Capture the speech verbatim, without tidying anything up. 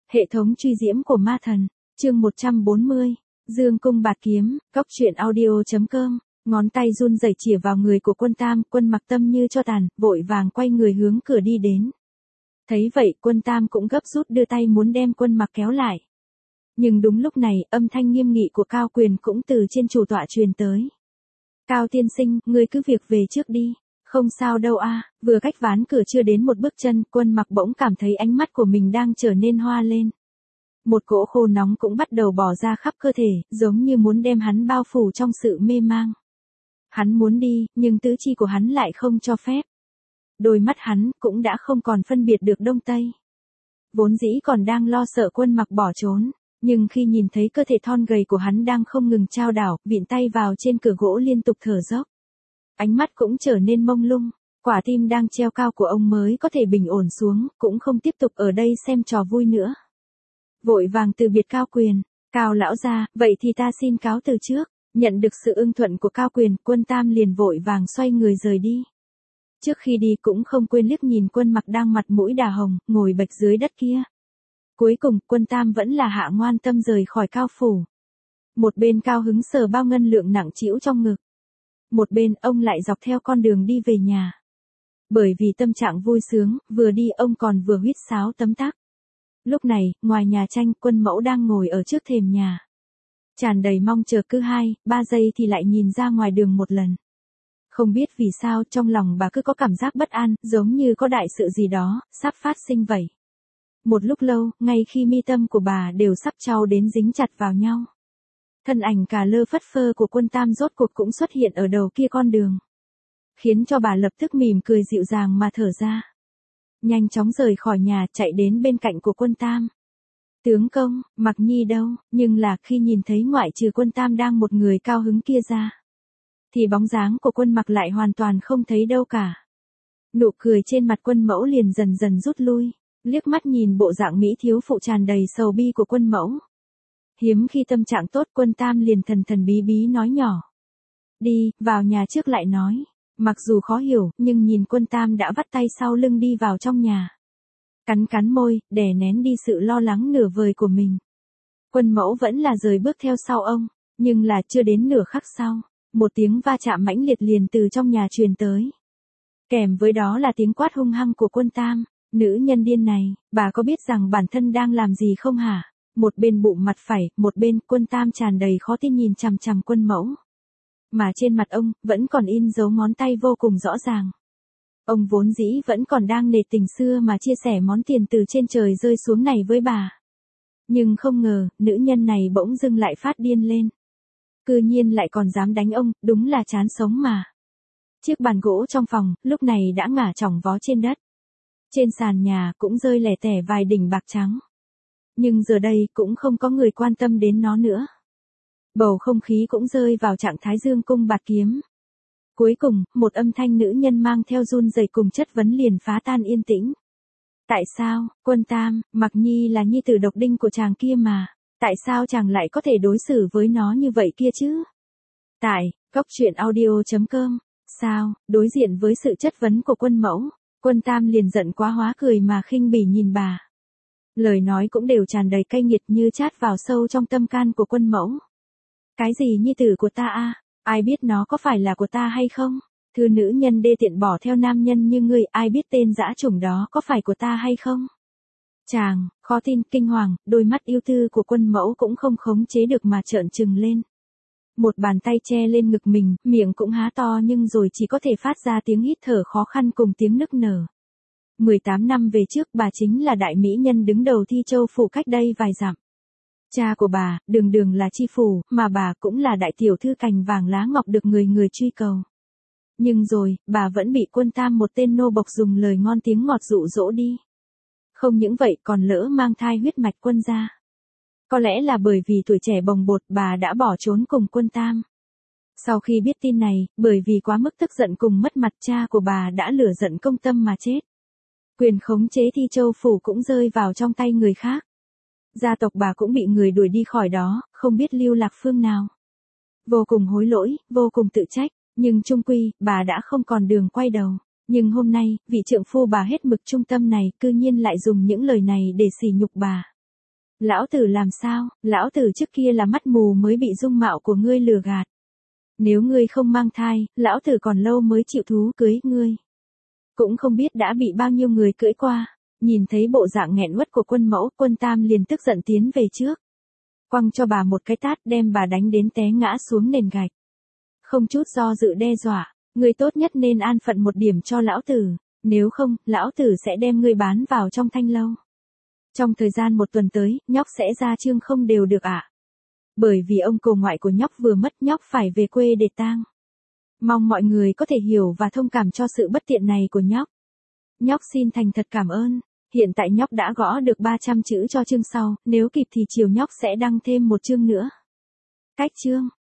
Hệ thống truy diễm của ma thần, chương một trăm bốn mươi, Dương cung bạt kiếm, cóc truyện audio chấm com, ngón tay run rẩy chĩa vào người của Quân Tam, Quân Mặc tâm như cho tàn, vội vàng quay người hướng cửa đi đến. Thấy vậy, Quân Tam cũng gấp rút đưa tay muốn đem Quân Mặc kéo lại. Nhưng đúng lúc này, âm thanh nghiêm nghị của Cao Quyền cũng từ trên chủ tọa truyền tới. Cao tiên sinh, ngươi cứ việc về trước đi. Không sao đâu a. Vừa cách ván cửa chưa đến một bước chân, Quân Mặc bỗng cảm thấy ánh mắt của mình đang trở nên hoa lên. Một cỗ khô nóng cũng bắt đầu bò ra khắp cơ thể, giống như muốn đem hắn bao phủ trong sự mê mang. Hắn muốn đi, nhưng tứ chi của hắn lại không cho phép. Đôi mắt hắn cũng đã không còn phân biệt được đông tây. Vốn dĩ còn đang lo sợ Quân Mặc bỏ trốn, nhưng khi nhìn thấy cơ thể thon gầy của hắn đang không ngừng chao đảo, vịn tay vào trên cửa gỗ liên tục thở dốc. Ánh mắt cũng trở nên mông lung, quả tim đang treo cao của ông mới có thể bình ổn xuống, cũng không tiếp tục ở đây xem trò vui nữa. Vội vàng từ biệt Cao Quyền, Cao lão gia, vậy thì ta xin cáo từ trước. Nhận được sự ưng thuận của Cao Quyền, Quân Tam liền vội vàng xoay người rời đi. Trước khi đi cũng không quên liếc nhìn Quân Mặc đang mặt mũi đà hồng, ngồi bạch dưới đất kia. Cuối cùng, Quân Tam vẫn là hạ ngoan tâm rời khỏi Cao phủ. Một bên cao hứng sờ bao ngân lượng nặng trĩu trong ngực. Một bên ông lại dọc theo con đường đi về nhà. Bởi vì tâm trạng vui sướng, vừa đi ông còn vừa huýt sáo tấm tắc. Lúc này, ngoài nhà tranh, Quân mẫu đang ngồi ở trước thềm nhà. Tràn đầy mong chờ, cứ hai, ba giây thì lại nhìn ra ngoài đường một lần. Không biết vì sao trong lòng bà cứ có cảm giác bất an, giống như có đại sự gì đó, sắp phát sinh vậy. Một lúc lâu, ngay khi mi tâm của bà đều sắp trao đến dính chặt vào nhau. Thân ảnh cà lơ phất phơ của Quân Tam rốt cuộc cũng xuất hiện ở đầu kia con đường. Khiến cho bà lập tức mỉm cười dịu dàng mà thở ra. Nhanh chóng rời khỏi nhà, chạy đến bên cạnh của Quân Tam. Tướng công, Mặc Nhi đâu, nhưng là khi nhìn thấy ngoại trừ Quân Tam đang một người cao hứng kia ra. Thì bóng dáng của Quân Mặc lại hoàn toàn không thấy đâu cả. Nụ cười trên mặt Quân mẫu liền dần dần rút lui, liếc mắt nhìn bộ dạng mỹ thiếu phụ tràn đầy sầu bi của Quân mẫu. Hiếm khi tâm trạng tốt, Quân Tam liền thần thần bí bí nói nhỏ. Đi, vào nhà trước lại nói. Mặc dù khó hiểu, nhưng nhìn Quân Tam đã vắt tay sau lưng đi vào trong nhà. Cắn cắn môi, đè nén đi sự lo lắng nửa vời của mình. Quân mẫu vẫn là rời bước theo sau ông, nhưng là chưa đến nửa khắc sau, một tiếng va chạm mãnh liệt liền từ trong nhà truyền tới. Kèm với đó là tiếng quát hung hăng của Quân Tam, nữ nhân điên này, bà có biết rằng bản thân đang làm gì không hả? Một bên bụng mặt phải, một bên Quân Tam tràn đầy khó tin nhìn chằm chằm Quân mẫu. Mà trên mặt ông, vẫn còn in dấu ngón tay vô cùng rõ ràng. Ông vốn dĩ vẫn còn đang nề tình xưa mà chia sẻ món tiền từ trên trời rơi xuống này với bà. Nhưng không ngờ, nữ nhân này bỗng dưng lại phát điên lên. Cư nhiên lại còn dám đánh ông, đúng là chán sống mà. Chiếc bàn gỗ trong phòng, lúc này đã ngả chỏng vó trên đất. Trên sàn nhà cũng rơi lẻ tẻ vài đỉnh bạc trắng. Nhưng giờ đây cũng không có người quan tâm đến nó nữa. Bầu không khí cũng rơi vào trạng thái dương cung bạt kiếm. Cuối cùng, một âm thanh nữ nhân mang theo run rẩy cùng chất vấn liền phá tan yên tĩnh. Tại sao, Quân Tam, Mặc Nhi là nhi tử độc đinh của chàng kia mà, tại sao chàng lại có thể đối xử với nó như vậy kia chứ? Tại, cóc truyện audio chấm com, sao, đối diện với sự chất vấn của Quân mẫu, Quân Tam liền giận quá hóa cười mà khinh bỉ nhìn bà. Lời nói cũng đều tràn đầy cay nghiệt như chát vào sâu trong tâm can của Quân mẫu. Cái gì nhi tử của ta a? Ai biết nó có phải là của ta hay không? Thư nữ nhân đê tiện bỏ theo nam nhân như ngươi, ai biết tên dã chủng đó có phải của ta hay không? Chàng, khó tin, kinh hoàng, đôi mắt yêu tư của Quân mẫu cũng không khống chế được mà trợn trừng lên. Một bàn tay che lên ngực mình, miệng cũng há to nhưng rồi chỉ có thể phát ra tiếng hít thở khó khăn cùng tiếng nức nở. mười tám năm về trước bà chính là đại mỹ nhân đứng đầu Thi Châu phủ cách đây vài dặm. Cha của bà, đường đường là chi phủ, mà bà cũng là đại tiểu thư cành vàng lá ngọc được người người truy cầu. Nhưng rồi, bà vẫn bị Quân Tam một tên nô bộc dùng lời ngon tiếng ngọt dụ dỗ đi. Không những vậy còn lỡ mang thai huyết mạch Quân gia. Có lẽ là bởi vì tuổi trẻ bồng bột bà đã bỏ trốn cùng Quân Tam. Sau khi biết tin này, bởi vì quá mức tức giận cùng mất mặt, cha của bà đã lửa giận công tâm mà chết. Quyền khống chế Thi Châu phủ cũng rơi vào trong tay người khác. Gia tộc bà cũng bị người đuổi đi khỏi đó, không biết lưu lạc phương nào. Vô cùng hối lỗi, vô cùng tự trách, nhưng chung quy, bà đã không còn đường quay đầu. Nhưng hôm nay, vị trượng phu bà hết mực trung tâm này, cư nhiên lại dùng những lời này để sỉ nhục bà. Lão tử làm sao, lão tử trước kia là mắt mù mới bị dung mạo của ngươi lừa gạt. Nếu ngươi không mang thai, lão tử còn lâu mới chịu thú cưới ngươi. Cũng không biết đã bị bao nhiêu người cưỡi qua. Nhìn thấy bộ dạng nghẹn uất của quân mẫu, quân tam liền tức giận tiến về trước. Quăng cho bà một cái tát đem bà đánh đến té ngã xuống nền gạch. Không chút do dự đe dọa, ngươi tốt nhất nên an phận một điểm cho lão tử, nếu không, lão tử sẽ đem ngươi bán vào trong thanh lâu. Trong thời gian một tuần tới, nhóc sẽ ra chương không đều được ạ. À? Bởi vì ông cô ngoại của nhóc vừa mất, nhóc phải về quê để tang. Mong mọi người có thể hiểu và thông cảm cho sự bất tiện này của nhóc. Nhóc xin thành thật cảm ơn. Hiện tại nhóc đã gõ được ba trăm chữ cho chương sau, nếu kịp thì chiều nhóc sẽ đăng thêm một chương nữa. Cách chương